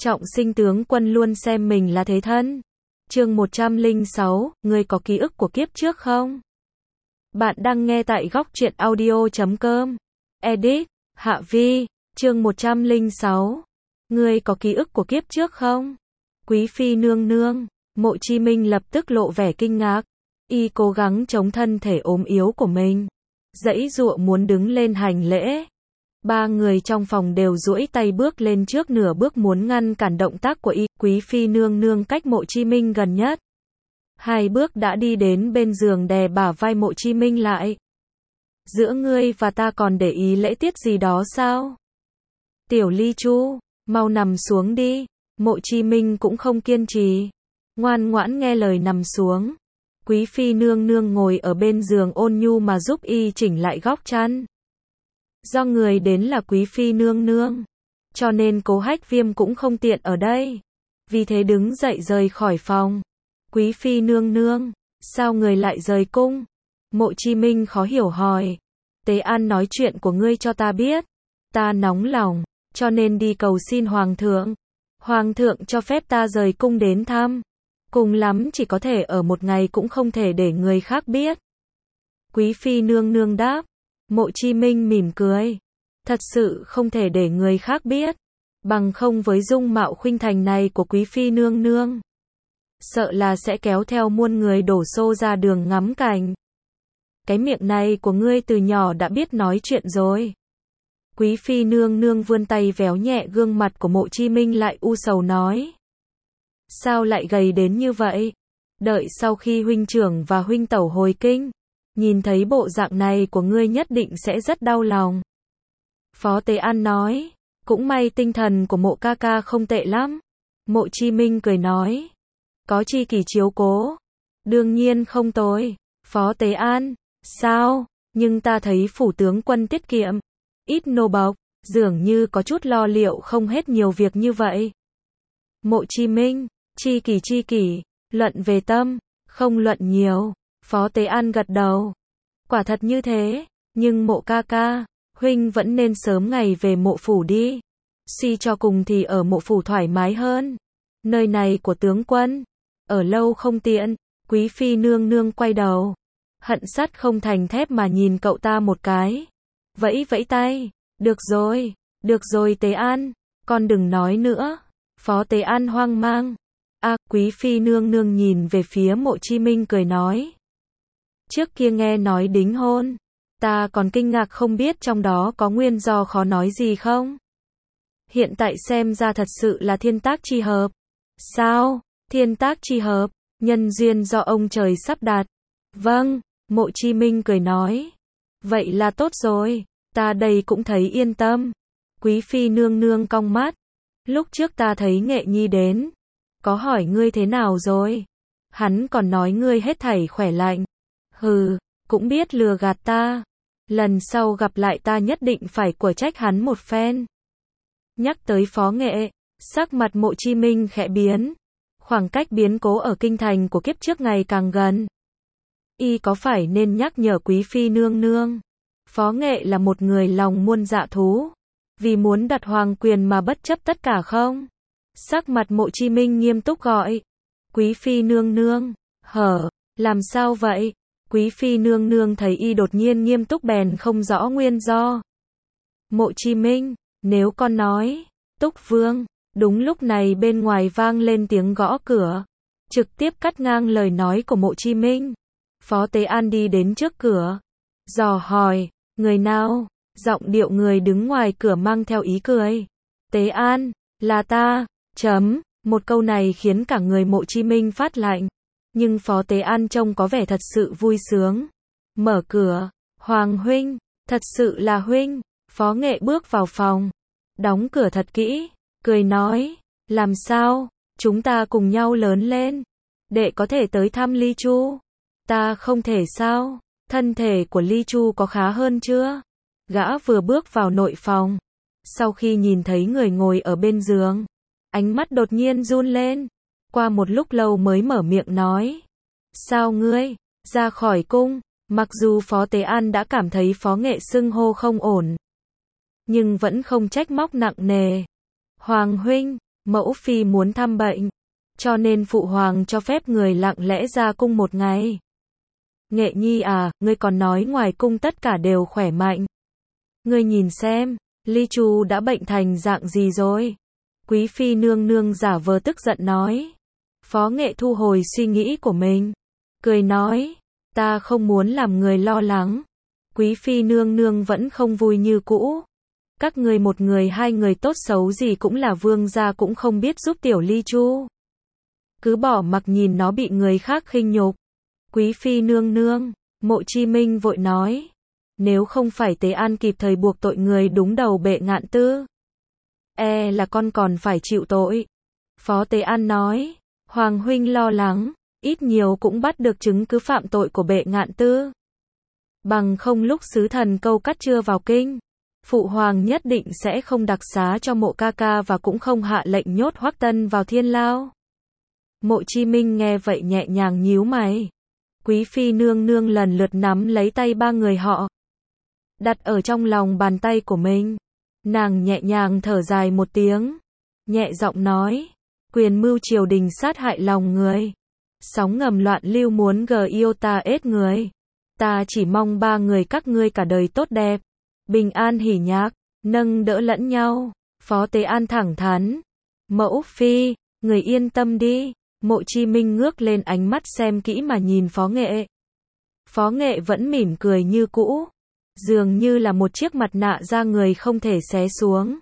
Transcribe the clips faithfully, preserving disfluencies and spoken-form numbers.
Trọng sinh tướng quân luôn xem mình là thế thân. Chương một trăm lẻ sáu, ngươi có ký ức của kiếp trước không? Bạn đang nghe tại góc truyện audio chấm com. Edit, Hạ Vi, chương một trăm lẻ sáu. Ngươi có ký ức của kiếp trước không? Quý phi nương nương, Mộ Chi Minh lập tức lộ vẻ kinh ngạc. Y cố gắng chống thân thể ốm yếu của mình, giãy giụa muốn đứng lên hành lễ. Ba người trong phòng đều duỗi tay bước lên trước nửa bước muốn ngăn cản động tác của y. Quý phi nương nương cách Mộ Chi Minh gần nhất, hai bước đã đi đến bên giường đè bả vai Mộ Chi Minh lại. Giữa ngươi và ta còn để ý lễ tiết gì đó sao? Tiểu Ly Chu, mau nằm xuống đi. Mộ Chi Minh cũng không kiên trì, ngoan ngoãn nghe lời nằm xuống. Quý phi nương nương ngồi ở bên giường ôn nhu mà giúp y chỉnh lại góc chăn. Do người đến là quý phi nương nương, cho nên Cố Hách Viêm cũng không tiện ở đây, vì thế đứng dậy rời khỏi phòng. Quý phi nương nương, sao người lại rời cung? Mộ Chi Minh khó hiểu hỏi. Tế An nói chuyện của ngươi cho ta biết, ta nóng lòng, cho nên đi cầu xin hoàng thượng. Hoàng thượng cho phép ta rời cung đến thăm, cùng lắm chỉ có thể ở một ngày, cũng không thể để người khác biết. Quý phi nương nương đáp. Mộ Chi Minh mỉm cười. Thật sự không thể để người khác biết, bằng không với dung mạo khuynh thành này của quý phi nương nương, sợ là sẽ kéo theo muôn người đổ xô ra đường ngắm cảnh. Cái miệng này của ngươi từ nhỏ đã biết nói chuyện rồi. Quý phi nương nương vươn tay véo nhẹ gương mặt của Mộ Chi Minh lại u sầu nói. Sao lại gầy đến như vậy? Đợi sau khi huynh trưởng và huynh tẩu hồi kinh, nhìn thấy bộ dạng này của ngươi nhất định sẽ rất đau lòng. Phó Tế An nói. Cũng may tinh thần của Mộ ca ca không tệ lắm. Mộ Chi Minh cười nói. Có Chi Kỳ chiếu cố, đương nhiên không tồi. Phó Tế An. Sao? Nhưng ta thấy phủ tướng quân tiết kiệm, ít nô bộc, dường như có chút lo liệu không hết nhiều việc như vậy. Mộ Chi Minh. Chi Kỳ Chi Kỳ, luận về tâm, không luận nhiều. Phó Tế An gật đầu. Quả thật như thế, nhưng Mộ ca ca, huynh vẫn nên sớm ngày về mộ phủ đi. Suy cho cùng thì ở mộ phủ thoải mái hơn. Nơi này của tướng quân, ở lâu không tiện. Quý phi nương nương quay đầu, hận sắt không thành thép mà nhìn cậu ta một cái. Vẫy vẫy tay. Được rồi, được rồi Tế An, con đừng nói nữa. Phó Tế An hoang mang. À, quý phi nương nương nhìn về phía Mộ Chi Minh cười nói. Trước kia nghe nói đính hôn, ta còn kinh ngạc không biết trong đó có nguyên do khó nói gì không. Hiện tại xem ra thật sự là thiên tác chi hợp. Sao? Thiên tác chi hợp, nhân duyên do ông trời sắp đặt. Vâng, Mộ Chi Minh cười nói. Vậy là tốt rồi, ta đây cũng thấy yên tâm. Quý phi nương nương cong mắt. Lúc trước ta thấy Nghệ Nhi đến, có hỏi ngươi thế nào rồi? Hắn còn nói ngươi hết thảy khỏe lành. Hừ, cũng biết lừa gạt ta. Lần sau gặp lại ta nhất định phải quở trách hắn một phen. Nhắc tới Phó Nghệ, sắc mặt Mộ Chi Minh khẽ biến. Khoảng cách biến cố ở kinh thành của kiếp trước ngày càng gần. Y có phải nên nhắc nhở quý phi nương nương, Phó Nghệ là một người lòng muôn dạ thú, vì muốn đặt hoàng quyền mà bất chấp tất cả không? Sắc mặt Mộ Chi Minh nghiêm túc gọi. Quý phi nương nương. Hở, làm sao vậy? Quý phi nương nương thấy y đột nhiên nghiêm túc bèn không rõ nguyên do. Mộ Chi Minh, nếu con nói, Túc Vương. Đúng lúc này bên ngoài vang lên tiếng gõ cửa, trực tiếp cắt ngang lời nói của Mộ Chi Minh. Phó Tế An đi đến trước cửa, dò hỏi, người nào? Giọng điệu người đứng ngoài cửa mang theo ý cười. Tế An, là ta. Chấm, một câu này khiến cả người Mộ Chi Minh phát lạnh. Nhưng Phó Tế An trông có vẻ thật sự vui sướng. Mở cửa. Hoàng huynh, thật sự là huynh. Phó Nghệ bước vào phòng, đóng cửa thật kỹ, cười nói, làm sao, chúng ta cùng nhau lớn lên. Đệ có thể tới thăm Ly Chu. Ta không thể sao? Thân thể của Ly Chu có khá hơn chưa? Gã vừa bước vào nội phòng, sau khi nhìn thấy người ngồi ở bên giường, ánh mắt đột nhiên run lên. Qua một lúc lâu mới mở miệng nói. Sao ngươi? Ra khỏi cung. Mặc dù Phó Tế An đã cảm thấy Phó Nghệ xưng hô không ổn, nhưng vẫn không trách móc nặng nề. Hoàng huynh, Mẫu phi muốn thăm bệnh, cho nên phụ hoàng cho phép người lặng lẽ ra cung một ngày. Nghệ nhi à, ngươi còn nói ngoài cung tất cả đều khỏe mạnh. Ngươi nhìn xem, Ly Chu đã bệnh thành dạng gì rồi? Quý phi nương nương giả vờ tức giận nói. Phó Nghệ thu hồi suy nghĩ của mình, cười nói, ta không muốn làm người lo lắng. Quý phi nương nương vẫn không vui như cũ. Các người một người hai người tốt xấu gì cũng là vương gia cũng không biết giúp tiểu Ly Chu. Cứ bỏ mặc nhìn nó bị người khác khinh nhục. Quý phi nương nương, Mộ Chi Minh vội nói. Nếu không phải Tế An kịp thời buộc tội người đúng đầu Bệ Ngạn Tư, e là con còn phải chịu tội. Phó Tế An nói, Hoàng huynh lo lắng, ít nhiều cũng bắt được chứng cứ phạm tội của Bệ Ngạn Tư. Bằng không lúc sứ thần câu cắt chưa vào kinh, Phụ Hoàng nhất định sẽ không đặc xá cho Mộ ca ca và cũng không hạ lệnh nhốt Hoắc Tân vào thiên lao. Mộ Chi Minh nghe vậy nhẹ nhàng nhíu mày. Quý phi nương nương lần lượt nắm lấy tay ba người họ, đặt ở trong lòng bàn tay của mình. Nàng nhẹ nhàng thở dài một tiếng, nhẹ giọng nói, quyền mưu triều đình sát hại lòng người, sóng ngầm loạn lưu muốn gờ yêu ta ết người. Ta chỉ mong ba người các ngươi cả đời tốt đẹp, bình an hỉ nhạc, nâng đỡ lẫn nhau. Phó Tế An thẳng thắn, mẫu phi, người yên tâm đi. Mộ Chi Minh ngước lên ánh mắt xem kỹ mà nhìn Phó Nghệ. Phó Nghệ vẫn mỉm cười như cũ, dường như là một chiếc mặt nạ da người không thể xé xuống.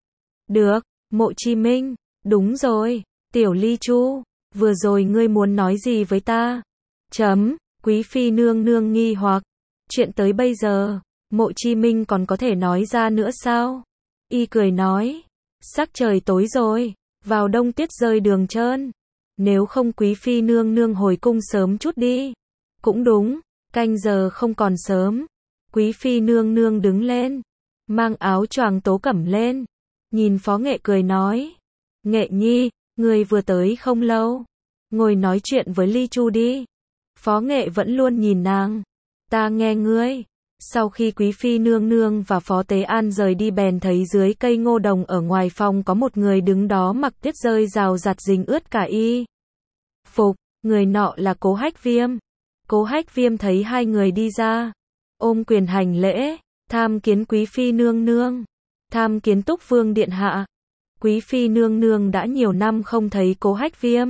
Được, Mộ Chi Minh, đúng rồi, tiểu Ly Chu, vừa rồi ngươi muốn nói gì với ta? Chấm, Quý phi nương nương nghi hoặc, chuyện tới bây giờ, Mộ Chi Minh còn có thể nói ra nữa sao? Y cười nói, sắc trời tối rồi, vào đông tuyết rơi đường trơn. Nếu không Quý phi nương nương hồi cung sớm chút đi. Cũng đúng, canh giờ không còn sớm. Quý phi nương nương đứng lên, mang áo choàng tố cẩm lên, nhìn Phó Nghệ cười nói, Nghệ nhi, người vừa tới không lâu, ngồi nói chuyện với Ly Chu đi. Phó Nghệ vẫn luôn nhìn nàng, ta nghe ngươi. Sau khi Quý phi nương nương và Phó Tế An rời đi bèn thấy dưới cây ngô đồng ở ngoài phòng có một người đứng đó mặc tuyết rơi rào rạt dính ướt cả y phục, người nọ là Cố Hách Viêm. Cố Hách Viêm thấy hai người đi ra, ôm quyền hành lễ, tham kiến Quý phi nương nương, tham kiến Túc Vương điện hạ. Quý phi nương nương đã nhiều năm không thấy Cố Hách Viêm,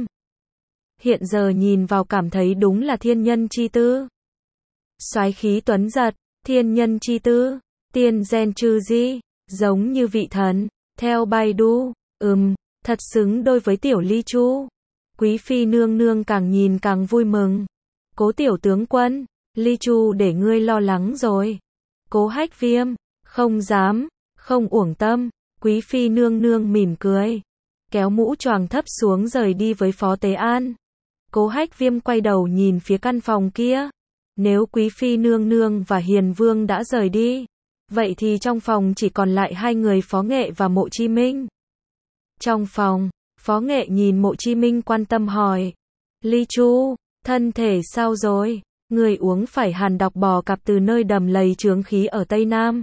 hiện giờ nhìn vào cảm thấy đúng là thiên nhân chi tư. Soái khí tuấn giật, thiên nhân chi tư, tiên gen trừ di, giống như vị thần. Theo Baidu, ừm, thật xứng đôi với tiểu Ly Chu. Quý phi nương nương càng nhìn càng vui mừng. Cố tiểu tướng quân, Ly Chu để ngươi lo lắng rồi. Cố Hách Viêm, không dám, không uổng tâm. Quý phi nương nương mỉm cười, kéo mũ choàng thấp xuống rời đi với Phó Tế An. Cố Hách Viêm quay đầu nhìn phía căn phòng kia. Nếu Quý phi nương nương và Hiền Vương đã rời đi, vậy thì trong phòng chỉ còn lại hai người Phó Nghệ và Mộ Chi Minh. Trong phòng, Phó Nghệ nhìn Mộ Chi Minh quan tâm hỏi, Ly Chu, thân thể sao rồi? Người uống phải hàn độc bò cạp từ nơi đầm lầy chướng khí ở Tây Nam.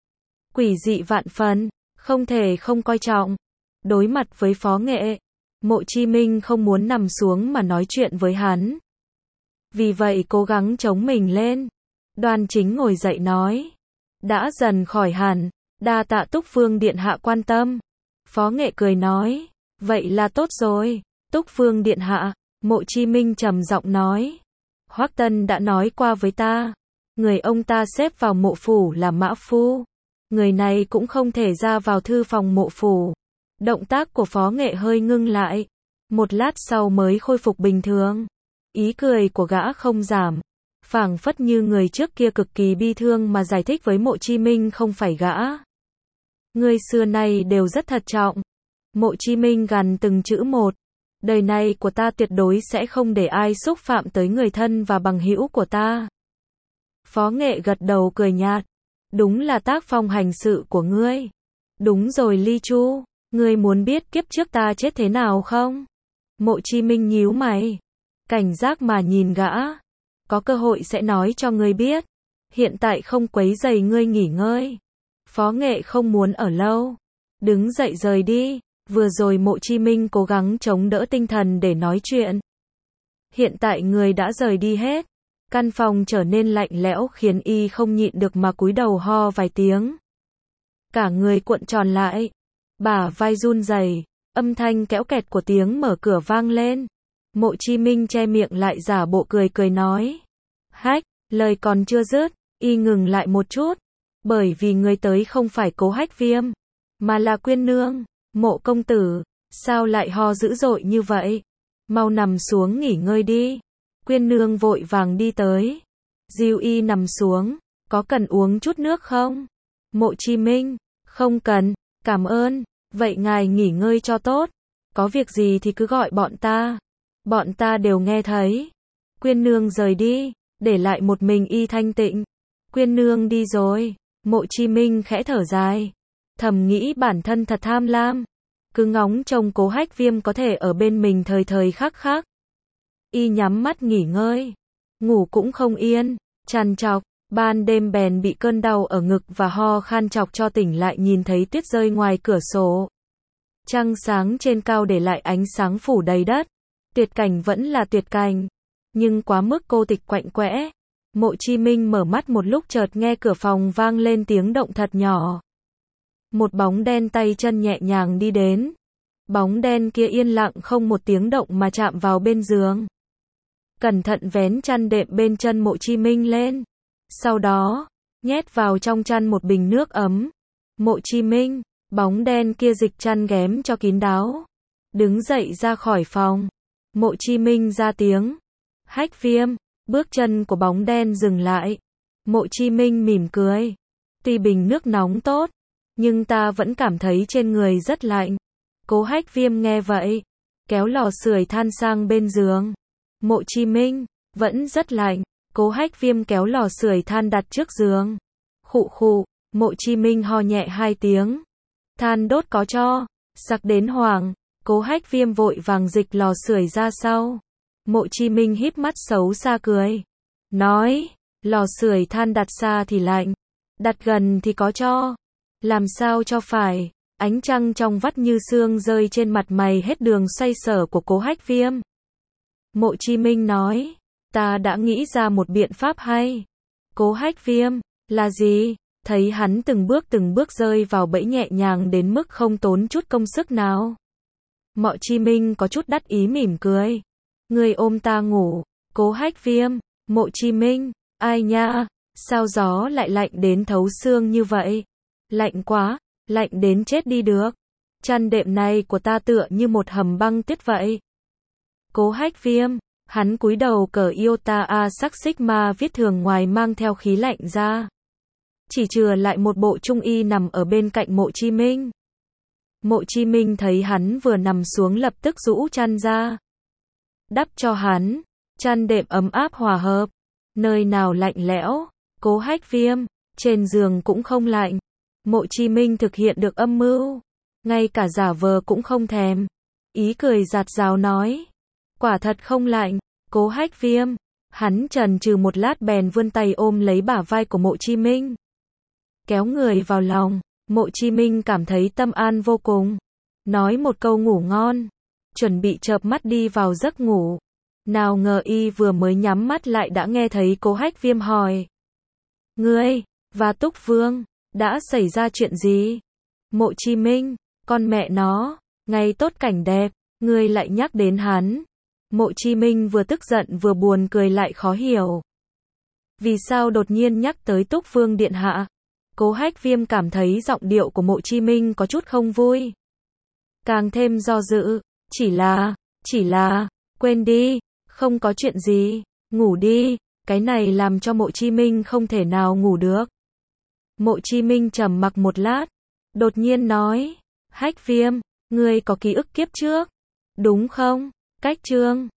Quỷ dị vạn phần, không thể không coi trọng. Đối mặt với Phó Nghệ, Mộ Chi Minh không muốn nằm xuống mà nói chuyện với hắn. Vì vậy cố gắng chống mình lên, đoan chính ngồi dậy nói, đã dần khỏi hẳn, đa tạ Túc Vương điện hạ quan tâm. Phó Nghệ cười nói, vậy là tốt rồi. Túc Vương điện hạ, Mộ Chi Minh trầm giọng nói, Hoắc Tân đã nói qua với ta, người ông ta xếp vào mộ phủ là mã phu, người này cũng không thể ra vào thư phòng mộ phủ. Động tác của Phó Nghệ hơi ngưng lại, một lát sau mới khôi phục bình thường. Ý cười của gã không giảm, phảng phất như người trước kia cực kỳ bi thương mà giải thích với Mộ Chi Minh không phải gã. Người xưa nay đều rất thật trọng. Mộ Chi Minh gằn từng chữ một, đời này của ta tuyệt đối sẽ không để ai xúc phạm tới người thân và bằng hữu của ta. Phó Nghệ gật đầu cười nhạt, đúng là tác phong hành sự của ngươi. Đúng rồi Ly Chu, ngươi muốn biết kiếp trước ta chết thế nào không? Mộ Chi Minh nhíu mày, cảnh giác mà nhìn gã. Có cơ hội sẽ nói cho ngươi biết. Hiện tại không quấy rầy ngươi nghỉ ngơi. Phó Nghệ không muốn ở lâu, đứng dậy rời đi. Vừa rồi Mộ Chí Minh cố gắng chống đỡ tinh thần để nói chuyện. Hiện tại người đã rời đi hết. Căn phòng trở nên lạnh lẽo khiến y không nhịn được mà cúi đầu ho vài tiếng. Cả người cuộn tròn lại. Bả vai run rẩy, âm thanh kéo kẹt của tiếng mở cửa vang lên. Mộ Chí Minh che miệng lại giả bộ cười cười nói. Hách, lời còn chưa dứt, y ngừng lại một chút. Bởi vì người tới không phải Cố Hách Viêm, mà là Quyên Nương. Mộ công tử, sao lại ho dữ dội như vậy? Mau nằm xuống nghỉ ngơi đi. Quyên Nương vội vàng đi tới. Dìu y nằm xuống, có cần uống chút nước không? Mộ Chí Minh, không cần, cảm ơn, vậy ngài nghỉ ngơi cho tốt. Có việc gì thì cứ gọi bọn ta. Bọn ta đều nghe thấy. Quyên Nương rời đi, để lại một mình y thanh tịnh. Quyên Nương đi rồi, Mộ Chí Minh khẽ thở dài. Thầm nghĩ bản thân thật tham lam. Cứ ngóng trông Cố Hách Viêm có thể ở bên mình thời thời khắc khắc. Y nhắm mắt nghỉ ngơi. Ngủ cũng không yên, trằn trọc. Ban đêm bèn bị cơn đau ở ngực và ho khan chọc cho tỉnh lại nhìn thấy tuyết rơi ngoài cửa sổ. Trăng sáng trên cao để lại ánh sáng phủ đầy đất. Tuyệt cảnh vẫn là tuyệt cảnh. Nhưng quá mức cô tịch quạnh quẽ. Mộ Chí Minh mở mắt một lúc chợt nghe cửa phòng vang lên tiếng động thật nhỏ. Một bóng đen tay chân nhẹ nhàng đi đến. Bóng đen kia yên lặng không một tiếng động mà chạm vào bên giường. Cẩn thận vén chăn đệm bên chân Mộ Chí Minh lên. Sau đó, nhét vào trong chăn một bình nước ấm. Mộ Chí Minh, bóng đen kia dịch chăn ghém cho kín đáo. Đứng dậy ra khỏi phòng. Mộ Chí Minh ra tiếng. Hách Viêm, bước chân của bóng đen dừng lại. Mộ Chí Minh mỉm cười. Tuy bình nước nóng tốt, nhưng ta vẫn cảm thấy trên người rất lạnh. Cố Hách Viêm nghe vậy, kéo lò sưởi than sang bên giường. Mộ Chí Minh, vẫn rất lạnh. Cố Hách Viêm kéo lò sưởi than đặt trước giường. Khụ khụ, Mộ Chí Minh ho nhẹ hai tiếng. Than đốt có cho, sặc đến hoảng. Cố Hách Viêm vội vàng dịch lò sưởi ra sau. Mộ Chí Minh híp mắt xấu xa cười. Nói, lò sưởi than đặt xa thì lạnh, đặt gần thì có cho. Làm sao cho phải? Ánh trăng trong vắt như sương rơi trên mặt mày hết đường xoay sở của Cố Hách Viêm. Mộ Chí Minh nói, ta đã nghĩ ra một biện pháp hay. Cố Hách Viêm, là gì? Thấy hắn từng bước từng bước rơi vào bẫy nhẹ nhàng đến mức không tốn chút công sức nào. Mộ Chí Minh có chút đắc ý mỉm cười. Ngươi ôm ta ngủ. Cố Hách Viêm, Mộ Chí Minh, ai nha, sao gió lại lạnh đến thấu xương như vậy? Lạnh quá, lạnh đến chết đi được. Chăn đệm này của ta tựa như một hầm băng tuyết vậy. Cố Hách Viêm, hắn cúi đầu cởi iota A sắc sigma viết thường ngoài mang theo khí lạnh ra. Chỉ chừa lại một bộ trung y nằm ở bên cạnh Mộ Chí Minh. Mộ Chí Minh thấy hắn vừa nằm xuống lập tức rũ chăn ra. Đắp cho hắn, chăn đệm ấm áp hòa hợp. Nơi nào lạnh lẽo, Cố Hách Viêm, trên giường cũng không lạnh. Mộ Chí Minh thực hiện được âm mưu. Ngay cả giả vờ cũng không thèm. Ý cười giạt rào nói. Quả thật không lạnh, Cố Hách Viêm. Hắn chần chừ một lát bèn vươn tay ôm lấy bả vai của Mộ Chí Minh. Kéo người vào lòng, Mộ Chí Minh cảm thấy tâm an vô cùng. Nói một câu ngủ ngon. Chuẩn bị chợp mắt đi vào giấc ngủ. Nào ngờ y vừa mới nhắm mắt lại đã nghe thấy Cố Hách Viêm hỏi. Ngươi, và Túc Vương, đã xảy ra chuyện gì? Mộ Chí Minh, con mẹ nó, ngày tốt cảnh đẹp, ngươi lại nhắc đến hắn. Mộ Chí Minh vừa tức giận vừa buồn cười lại khó hiểu. Vì sao đột nhiên nhắc tới Túc Vương điện hạ? Cố Hách Viêm cảm thấy giọng điệu của Mộ Chí Minh có chút không vui. Càng thêm do dự, chỉ là, chỉ là, quên đi, không có chuyện gì, ngủ đi, cái này làm cho Mộ Chí Minh không thể nào ngủ được. Mộ Chí Minh trầm mặc một lát, đột nhiên nói, Hách Viêm, ngươi có ký ức kiếp trước, đúng không? Cách chương